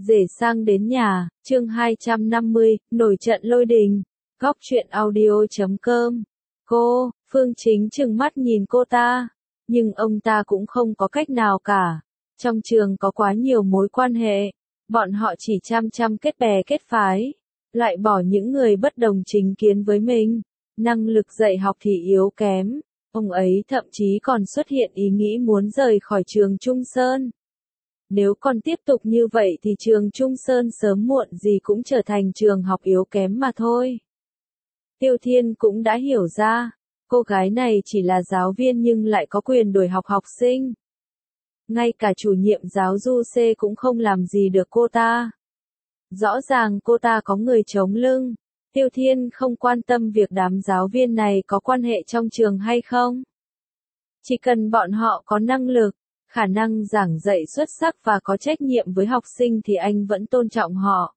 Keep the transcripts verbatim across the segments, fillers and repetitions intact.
Rể sang đến nhà, chương hai trăm năm mươi, nổi trận lôi đình. Góc truyện audio chấm com. Cô, Phương Chính trừng mắt nhìn cô ta, nhưng ông ta cũng không có cách nào cả. Trong trường có quá nhiều mối quan hệ, bọn họ chỉ chăm chăm kết bè kết phái, loại bỏ những người bất đồng chính kiến với mình, năng lực dạy học thì yếu kém. Ông ấy thậm chí còn xuất hiện ý nghĩ muốn rời khỏi trường Trung Sơn. Nếu còn tiếp tục như vậy thì trường Trung Sơn sớm muộn gì cũng trở thành trường học yếu kém mà thôi. Tiêu Thiên cũng đã hiểu ra, cô gái này chỉ là giáo viên nhưng lại có quyền đuổi học học sinh. Ngay cả chủ nhiệm giáo du C cũng không làm gì được cô ta. Rõ ràng cô ta có người chống lưng. Tiêu Thiên không quan tâm việc đám giáo viên này có quan hệ trong trường hay không. Chỉ cần bọn họ có năng lực, khả năng giảng dạy xuất sắc và có trách nhiệm với học sinh thì anh vẫn tôn trọng họ.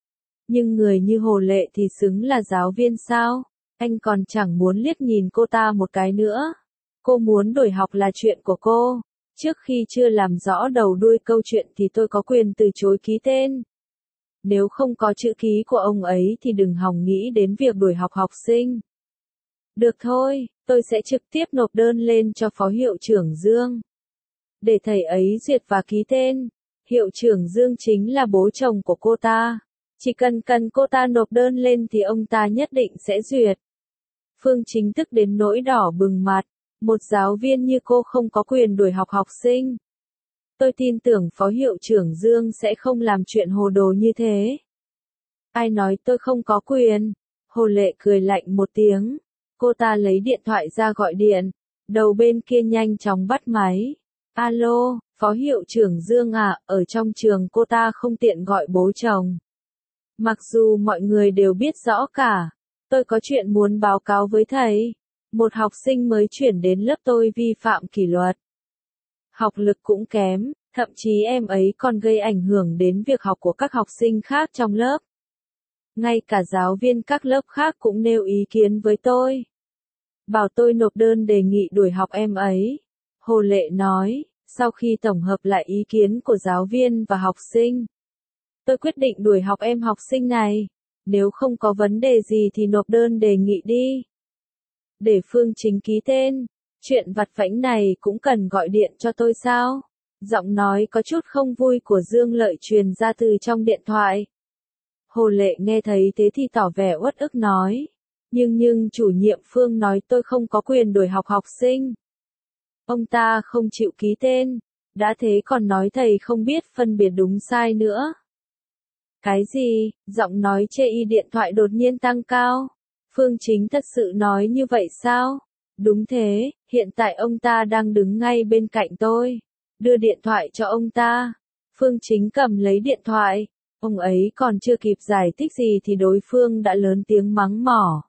Nhưng người như Hồ Lệ thì xứng là giáo viên sao? Anh còn chẳng muốn liếc nhìn cô ta một cái nữa. Cô muốn đổi học là chuyện của cô. Trước khi chưa làm rõ đầu đuôi câu chuyện thì tôi có quyền từ chối ký tên. Nếu không có chữ ký của ông ấy thì đừng hòng nghĩ đến việc đuổi học học sinh. Được thôi, tôi sẽ trực tiếp nộp đơn lên cho Phó Hiệu trưởng Dương. Để thầy ấy duyệt và ký tên. Hiệu trưởng Dương chính là bố chồng của cô ta. Chỉ cần cần cô ta nộp đơn lên thì ông ta nhất định sẽ duyệt. Phương Chính tức đến nỗi đỏ bừng mặt. Một giáo viên như cô không có quyền đuổi học học sinh. Tôi tin tưởng Phó Hiệu trưởng Dương sẽ không làm chuyện hồ đồ như thế. Ai nói tôi không có quyền? Hồ Lệ cười lạnh một tiếng. Cô ta lấy điện thoại ra gọi điện. Đầu bên kia nhanh chóng bắt máy. Alo, Phó Hiệu trưởng Dương à, ở trong trường cô ta không tiện gọi bố chồng. Mặc dù mọi người đều biết rõ cả. Tôi có chuyện muốn báo cáo với thầy. Một học sinh mới chuyển đến lớp tôi vi phạm kỷ luật. Học lực cũng kém, thậm chí em ấy còn gây ảnh hưởng đến việc học của các học sinh khác trong lớp. Ngay cả giáo viên các lớp khác cũng nêu ý kiến với tôi. Bảo tôi nộp đơn đề nghị đuổi học em ấy. Hồ Lệ nói, sau khi tổng hợp lại ý kiến của giáo viên và học sinh, tôi quyết định đuổi học em học sinh này. Nếu không có vấn đề gì thì nộp đơn đề nghị đi. Để Phương Chính ký tên. Chuyện vặt vãnh này cũng cần gọi điện cho tôi sao? Giọng nói có chút không vui của Dương Lợi truyền ra từ trong điện thoại. Hồ Lệ nghe thấy thế thì tỏ vẻ uất ức nói. Nhưng nhưng chủ nhiệm Phương nói tôi không có quyền đuổi học học sinh. Ông ta không chịu ký tên. Đã thế còn nói thầy không biết phân biệt đúng sai nữa. Cái gì? Giọng nói chê y điện thoại đột nhiên tăng cao. Phương Chính thật sự nói như vậy sao? Đúng thế, hiện tại ông ta đang đứng ngay bên cạnh tôi. Đưa điện thoại cho ông ta. Phương Chính cầm lấy điện thoại. Ông ấy còn chưa kịp giải thích gì thì đối phương đã lớn tiếng mắng mỏ.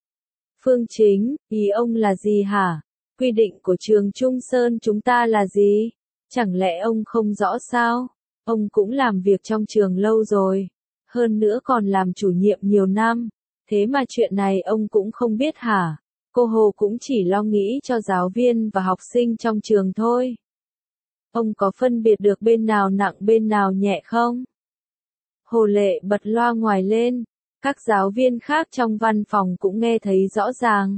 Phương Chính, ý ông là gì hả? Quy định của trường Trung Sơn chúng ta là gì? Chẳng lẽ ông không rõ sao? Ông cũng làm việc trong trường lâu rồi. Hơn nữa còn làm chủ nhiệm nhiều năm. Thế mà chuyện này ông cũng không biết hả? Cô Hồ cũng chỉ lo nghĩ cho giáo viên và học sinh trong trường thôi. Ông có phân biệt được bên nào nặng bên nào nhẹ không? Hồ Lệ bật loa ngoài lên. Các giáo viên khác trong văn phòng cũng nghe thấy rõ ràng.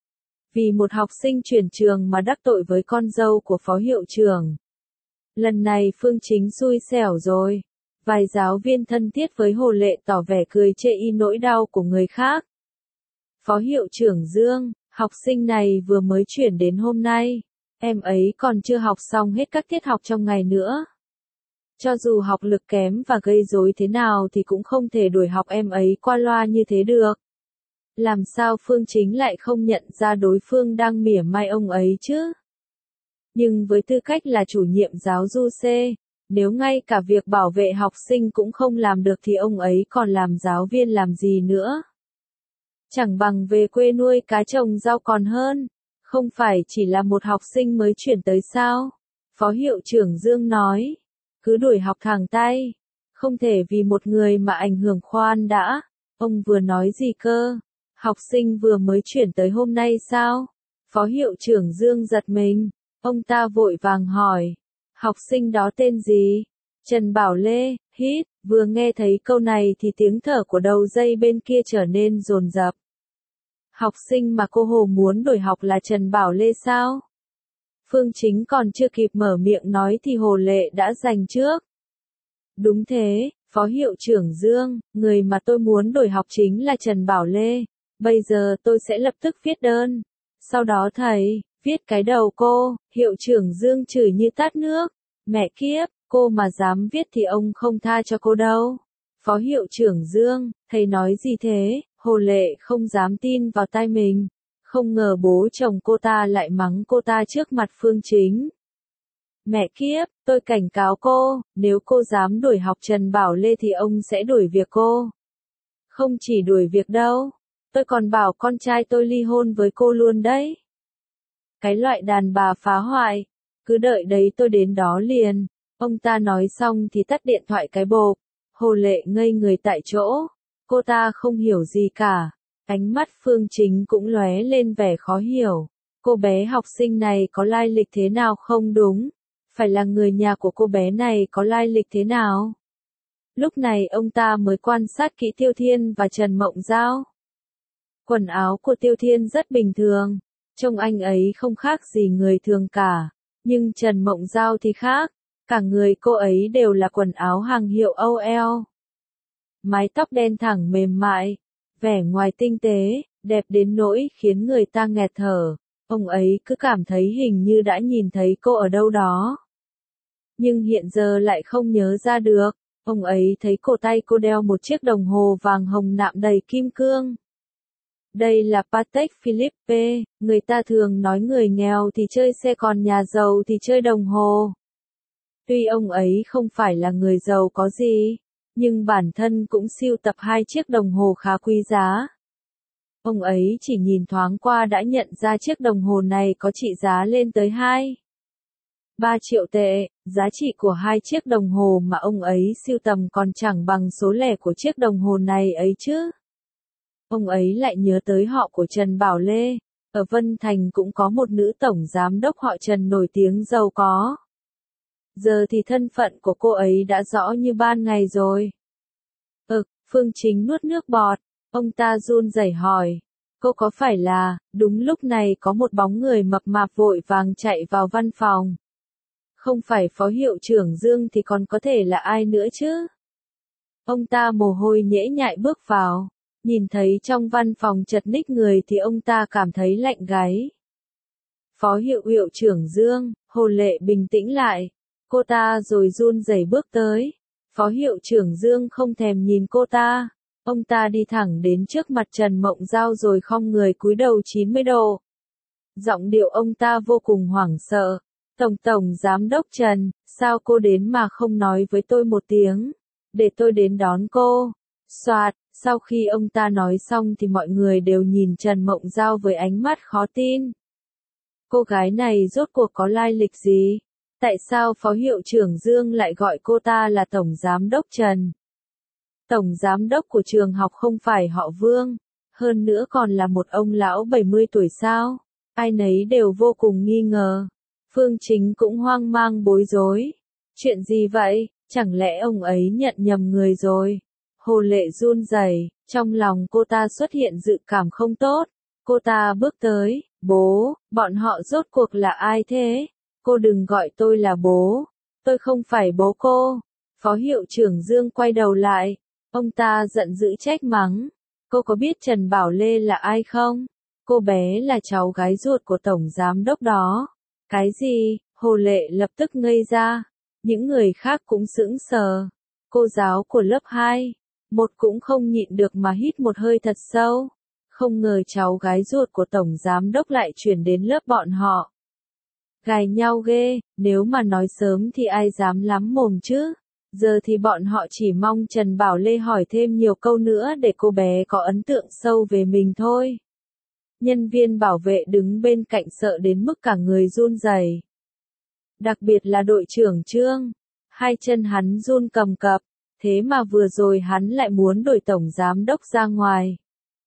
Vì một học sinh chuyển trường mà đắc tội với con dâu của Phó Hiệu trưởng. Lần này Phương Chính xui xẻo rồi. Vài giáo viên thân thiết với Hồ Lệ tỏ vẻ cười chê y nỗi đau của người khác. Phó Hiệu trưởng Dương, học sinh này vừa mới chuyển đến hôm nay. Em ấy còn chưa học xong hết các tiết học trong ngày nữa. Cho dù học lực kém và gây rối thế nào thì cũng không thể đuổi học em ấy qua loa như thế được. Làm sao Phương Chính lại không nhận ra đối phương đang mỉa mai ông ấy chứ? Nhưng với tư cách là chủ nhiệm giáo du C, nếu ngay cả việc bảo vệ học sinh cũng không làm được thì ông ấy còn làm giáo viên làm gì nữa? Chẳng bằng về quê nuôi cá trồng rau còn hơn. Không phải chỉ là một học sinh mới chuyển tới sao? Phó Hiệu trưởng Dương nói. Cứ đuổi học thẳng tay. Không thể vì một người mà ảnh hưởng. Khoan đã. Ông vừa nói gì cơ? Học sinh vừa mới chuyển tới hôm nay sao? Phó Hiệu trưởng Dương giật mình. Ông ta vội vàng hỏi. Học sinh đó tên gì? Trần Bảo Lê, hít, Vừa nghe thấy câu này thì tiếng thở của đầu dây bên kia trở nên dồn dập. Học sinh mà cô Hồ muốn đổi học là Trần Bảo Lê sao? Phương Chính còn chưa kịp mở miệng nói thì Hồ Lệ đã giành trước. Đúng thế, Phó Hiệu trưởng Dương, người mà tôi muốn đổi học chính là Trần Bảo Lê. Bây giờ tôi sẽ lập tức viết đơn. Sau đó thầy, viết cái đầu cô, Hiệu trưởng Dương chửi như tát nước. Mẹ kiếp, cô mà dám viết thì ông không tha cho cô đâu. Phó Hiệu trưởng Dương, thầy nói gì thế? Hồ Lệ không dám tin vào tai mình. Không ngờ bố chồng cô ta lại mắng cô ta trước mặt Phương Chính. Mẹ kiếp, tôi cảnh cáo cô, nếu cô dám đuổi học Trần Bảo Lê thì ông sẽ đuổi việc cô. Không chỉ đuổi việc đâu, tôi còn bảo con trai tôi ly hôn với cô luôn đấy. Cái loại đàn bà phá hoại, cứ đợi đấy tôi đến đó liền. Ông ta nói xong thì tắt điện thoại cái bộp. Hồ Lệ ngây người tại chỗ, cô ta không hiểu gì cả. Ánh mắt Phương Chính cũng lóe lên vẻ khó hiểu. Cô bé học sinh này có lai lịch thế nào không đúng? Phải là người nhà của cô bé này có lai lịch thế nào? Lúc này ông ta mới quan sát kỹ Tiêu Thiên và Trần Mộng Giao. Quần áo của Tiêu Thiên rất bình thường, trông anh ấy không khác gì người thường cả. Nhưng Trần Mộng Giao thì khác, cả người cô ấy đều là quần áo hàng hiệu âu eo. Mái tóc đen thẳng mềm mại, vẻ ngoài tinh tế, đẹp đến nỗi khiến người ta nghẹt thở. Ông ấy cứ cảm thấy hình như đã nhìn thấy cô ở đâu đó. Nhưng hiện giờ lại không nhớ ra được. Ông ấy thấy cổ tay cô đeo một chiếc đồng hồ vàng hồng nạm đầy kim cương. Đây là Patek Philippe, người ta thường nói người nghèo thì chơi xe còn nhà giàu thì chơi đồng hồ. Tuy ông ấy không phải là người giàu có gì, nhưng bản thân cũng sưu tập hai chiếc đồng hồ khá quý giá. Ông ấy chỉ nhìn thoáng qua đã nhận ra chiếc đồng hồ này có trị giá lên tới hai ba triệu tệ, giá trị của hai chiếc đồng hồ mà ông ấy sưu tầm còn chẳng bằng số lẻ của chiếc đồng hồ này ấy chứ. Ông ấy lại nhớ tới họ của Trần Bảo Lê, ở Vân Thành cũng có một nữ tổng giám đốc họ Trần nổi tiếng giàu có. Giờ thì thân phận của cô ấy đã rõ như ban ngày rồi. Ừ, Phương Chính nuốt nước bọt, ông ta run rẩy hỏi, cô có phải là, đúng lúc này có một bóng người mập mạp vội vàng chạy vào văn phòng. Không phải Phó Hiệu trưởng Dương thì còn có thể là ai nữa chứ? Ông ta mồ hôi nhễ nhại bước vào, nhìn thấy trong văn phòng chật ních người thì ông ta cảm thấy lạnh gáy. Phó Hiệu Hiệu trưởng Dương, Hồ Lệ bình tĩnh lại, cô ta rồi run rẩy bước tới. Phó Hiệu trưởng Dương không thèm nhìn cô ta, ông ta đi thẳng đến trước mặt Trần Mộng Giao rồi khom người cúi đầu chín mươi độ. Giọng điệu ông ta vô cùng hoảng sợ. Tổng Tổng Giám đốc Trần, sao cô đến mà không nói với tôi một tiếng, để tôi đến đón cô. Soạt, sau khi ông ta nói xong thì mọi người đều nhìn Trần Mộng Giao với ánh mắt khó tin. Cô gái này rốt cuộc có lai lịch gì? Tại sao Phó Hiệu trưởng Dương lại gọi cô ta là Tổng Giám đốc Trần? Tổng Giám đốc của trường học không phải họ Vương, hơn nữa còn là một ông lão bảy mươi tuổi sao? Ai nấy đều vô cùng nghi ngờ. Phương Chính cũng hoang mang bối rối. Chuyện gì vậy? Chẳng lẽ ông ấy nhận nhầm người rồi? Hồ Lệ run rẩy, trong lòng cô ta xuất hiện dự cảm không tốt. Cô ta bước tới, bố, bọn họ rốt cuộc là ai thế? Cô đừng gọi tôi là bố. Tôi không phải bố cô. Phó Hiệu trưởng Dương quay đầu lại. Ông ta giận dữ trách mắng. Cô có biết Trần Bảo Lê là ai không? Cô bé là cháu gái ruột của Tổng Giám đốc đó. Cái gì? Hồ Lệ lập tức ngây ra. Những người khác cũng sững sờ. Cô giáo của lớp hai. Một cũng không nhịn được mà hít một hơi thật sâu. Không ngờ cháu gái ruột của Tổng Giám đốc lại chuyển đến lớp bọn họ. Gài nhau ghê, nếu mà nói sớm thì ai dám lắm mồm chứ. Giờ thì bọn họ chỉ mong Trần Bảo Lê hỏi thêm nhiều câu nữa để cô bé có ấn tượng sâu về mình thôi. Nhân viên bảo vệ đứng bên cạnh sợ đến mức cả người run rẩy. Đặc biệt là đội trưởng Trương, hai chân hắn run cầm cập, thế mà vừa rồi hắn lại muốn đổi tổng giám đốc ra ngoài.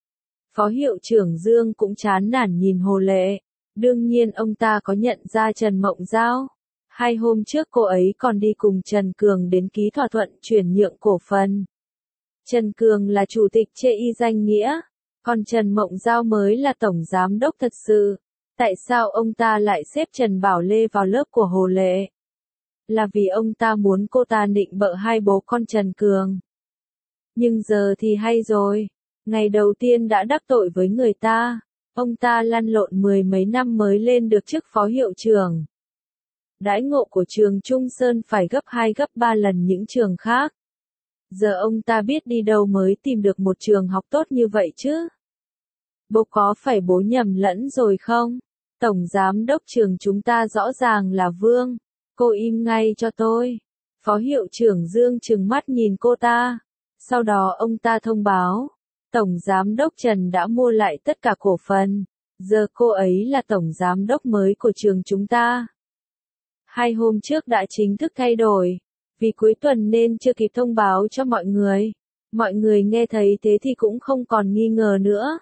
Phó Hiệu trưởng Dương cũng chán nản nhìn Hồ Lệ, đương nhiên ông ta có nhận ra Trần Mộng Giao. Hai hôm trước cô ấy còn đi cùng Trần Cường đến ký thỏa thuận chuyển nhượng cổ phần. Trần Cường là chủ tịch chê y danh nghĩa, còn Trần Mộng Giao mới là tổng giám đốc thật sự. Tại sao ông ta lại xếp Trần Bảo Lê vào lớp của Hồ Lệ? Là vì ông ta muốn cô ta nịnh bợ hai bố con Trần Cường. Nhưng giờ thì hay rồi, ngày đầu tiên đã đắc tội với người ta, ông ta lăn lộn mười mấy năm mới lên được chức phó hiệu trưởng. Đãi ngộ của trường Trung Sơn phải gấp hai gấp ba lần những trường khác. Giờ ông ta biết đi đâu mới tìm được một trường học tốt như vậy chứ? Bố có phải bố nhầm lẫn rồi không? Tổng giám đốc trường chúng ta rõ ràng là Vương. Cô im ngay cho tôi. Phó hiệu trưởng Dương trừng mắt nhìn cô ta. Sau đó ông ta thông báo. Tổng giám đốc Trần đã mua lại tất cả cổ phần. Giờ cô ấy là tổng giám đốc mới của trường chúng ta. Hai hôm trước đã chính thức thay đổi. Vì cuối tuần nên chưa kịp thông báo cho mọi người. Mọi người nghe thấy thế thì cũng không còn nghi ngờ nữa.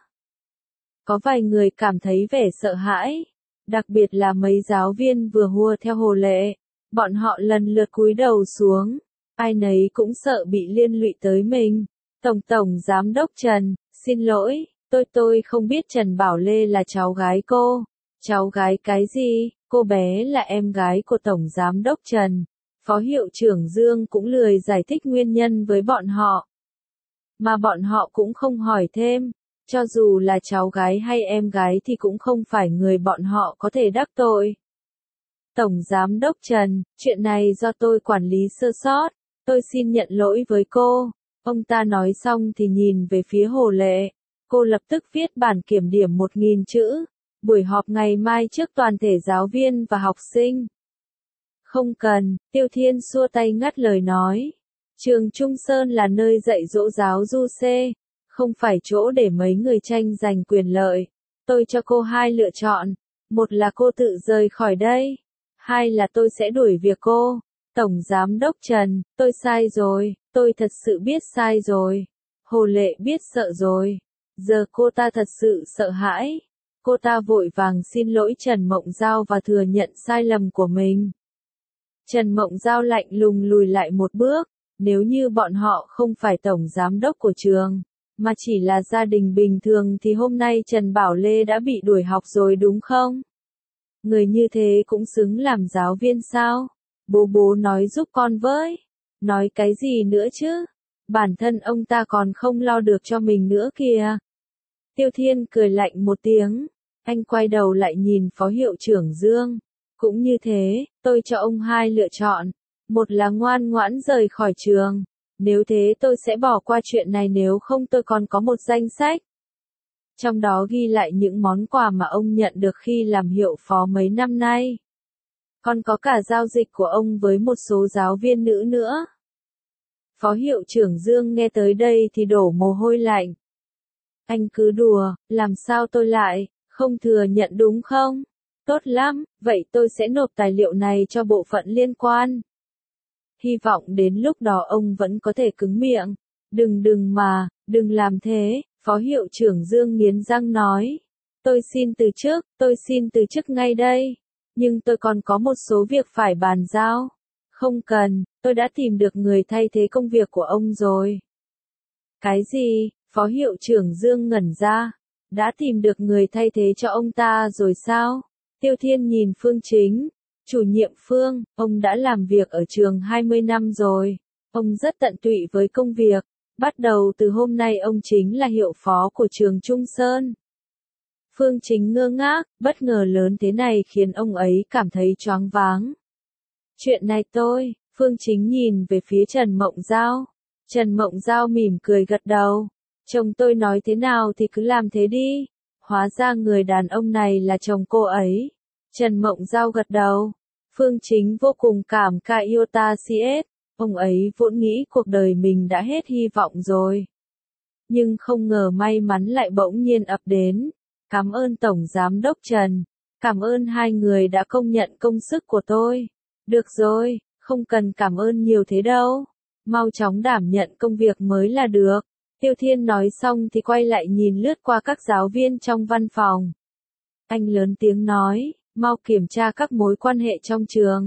Có vài người cảm thấy vẻ sợ hãi. Đặc biệt là mấy giáo viên vừa hùa theo Hồ Lệ. Bọn họ lần lượt cúi đầu xuống. Ai nấy cũng sợ bị liên lụy tới mình. Tổng tổng giám đốc Trần, xin lỗi, tôi tôi không biết Trần Bảo Lê là cháu gái cô. Cháu gái cái gì, cô bé là em gái của tổng giám đốc Trần. Phó hiệu trưởng Dương cũng lười giải thích nguyên nhân với bọn họ. Mà bọn họ cũng không hỏi thêm. Cho dù là cháu gái hay em gái thì cũng không phải người bọn họ có thể đắc tội. Tổng giám đốc Trần, chuyện này do tôi quản lý sơ sót, tôi xin nhận lỗi với cô. Ông ta nói xong thì nhìn về phía Hồ Lệ. Cô lập tức viết bản kiểm điểm một nghìn chữ. Buổi họp ngày mai trước toàn thể giáo viên và học sinh. Không cần, Tiêu Thiên xua tay ngắt lời nói. Trường Trung Sơn là nơi dạy dỗ giáo du xê, không phải chỗ để mấy người tranh giành quyền lợi. Tôi cho cô hai lựa chọn. Một là cô tự rời khỏi đây. Hai là tôi sẽ đuổi việc cô. Tổng giám đốc Trần, tôi sai rồi, tôi thật sự biết sai rồi. Hồ Lệ biết sợ rồi. Giờ cô ta thật sự sợ hãi. Cô ta vội vàng xin lỗi Trần Mộng Giao và thừa nhận sai lầm của mình. Trần Mộng Giao lạnh lùng lùi lại một bước. Nếu như bọn họ không phải tổng giám đốc của trường, mà chỉ là gia đình bình thường thì hôm nay Trần Bảo Lê đã bị đuổi học rồi đúng không? Người như thế cũng xứng làm giáo viên sao? Bố bố nói giúp con với. Nói cái gì nữa chứ? Bản thân ông ta còn không lo được cho mình nữa kìa. Tiêu Thiên cười lạnh một tiếng. Anh quay đầu lại nhìn phó hiệu trưởng Dương. Cũng như thế, tôi cho ông hai lựa chọn. Một là ngoan ngoãn rời khỏi trường. Nếu thế tôi sẽ bỏ qua chuyện này, nếu không tôi còn có một danh sách. Trong đó ghi lại những món quà mà ông nhận được khi làm hiệu phó mấy năm nay. Còn có cả giao dịch của ông với một số giáo viên nữ nữa. Phó hiệu trưởng Dương nghe tới đây thì đổ mồ hôi lạnh. Anh cứ đùa, làm sao tôi lại, không thừa nhận đúng không? Tốt lắm, vậy tôi sẽ nộp tài liệu này cho bộ phận liên quan. Hy vọng đến lúc đó ông vẫn có thể cứng miệng. Đừng đừng mà, đừng làm thế, phó hiệu trưởng Dương nghiến răng nói. Tôi xin từ chức, tôi xin từ chức ngay đây. Nhưng tôi còn có một số việc phải bàn giao. Không cần, tôi đã tìm được người thay thế công việc của ông rồi. Cái gì? Phó hiệu trưởng Dương ngẩn ra. Đã tìm được người thay thế cho ông ta rồi sao? Tiêu Thiên nhìn Phương Chính. Chủ nhiệm Phương, ông đã làm việc ở trường hai mươi năm rồi. Ông rất tận tụy với công việc. Bắt đầu từ hôm nay ông chính là hiệu phó của trường Trung Sơn. Phương Chính ngơ ngác, bất ngờ lớn thế này khiến ông ấy cảm thấy choáng váng. Chuyện này tôi, Phương Chính nhìn về phía Trần Mộng Giao. Trần Mộng Giao mỉm cười gật đầu. Chồng tôi nói thế nào thì cứ làm thế đi. Hóa ra người đàn ông này là chồng cô ấy. Trần Mộng Giao gật đầu. Phương Chính vô cùng cảm kại Iota xê ét. Ông ấy vốn nghĩ cuộc đời mình đã hết hy vọng rồi. Nhưng không ngờ may mắn lại bỗng nhiên ập đến. Cảm ơn Tổng Giám đốc Trần. Cảm ơn hai người đã công nhận công sức của tôi. Được rồi, không cần cảm ơn nhiều thế đâu. Mau chóng đảm nhận công việc mới là được. Tiêu Thiên nói xong thì quay lại nhìn lướt qua các giáo viên trong văn phòng. Anh lớn tiếng nói, mau kiểm tra các mối quan hệ trong trường.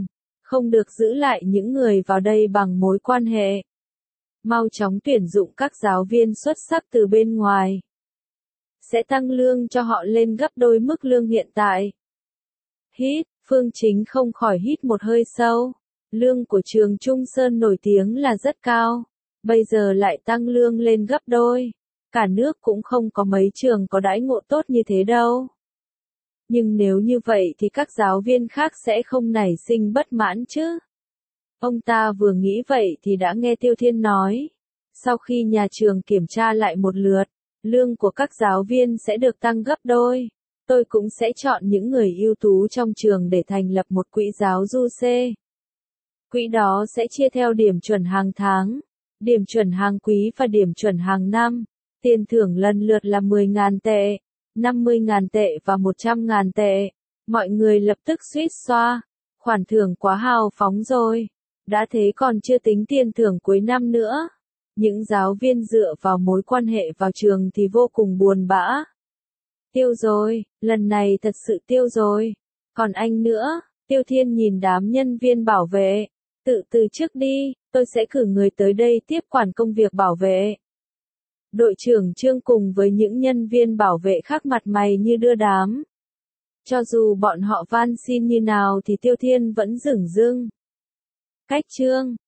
Không được giữ lại những người vào đây bằng mối quan hệ. Mau chóng tuyển dụng các giáo viên xuất sắc từ bên ngoài. Sẽ tăng lương cho họ lên gấp đôi mức lương hiện tại. Hít, Phương Chính không khỏi hít một hơi sâu. Lương của trường Trung Sơn nổi tiếng là rất cao. Bây giờ lại tăng lương lên gấp đôi. Cả nước cũng không có mấy trường có đãi ngộ tốt như thế đâu. Nhưng nếu như vậy thì các giáo viên khác sẽ không nảy sinh bất mãn chứ. Ông ta vừa nghĩ vậy thì đã nghe Tiêu Thiên nói. Sau khi nhà trường kiểm tra lại một lượt, lương của các giáo viên sẽ được tăng gấp đôi. Tôi cũng sẽ chọn những người ưu tú trong trường để thành lập một quỹ giáo du C. Quỹ đó sẽ chia theo điểm chuẩn hàng tháng, điểm chuẩn hàng quý và điểm chuẩn hàng năm. Tiền thưởng lần lượt là mười nghìn tệ, năm mươi nghìn tệ và một trăm nghìn tệ. Mọi người lập tức suýt xoa. Khoản thưởng quá hào phóng rồi. Đã thế còn chưa tính tiền thưởng cuối năm nữa. Những giáo viên dựa vào mối quan hệ vào trường thì vô cùng buồn bã. Tiêu rồi, lần này thật sự tiêu rồi. Còn anh nữa, Tiêu Thiên nhìn đám nhân viên bảo vệ. Tự từ trước đi, tôi sẽ cử người tới đây tiếp quản công việc bảo vệ. Đội trưởng Trương cùng với những nhân viên bảo vệ khác mặt mày như đưa đám. Cho dù bọn họ van xin như nào thì Tiêu Thiên vẫn dửng dưng. Cách Trương,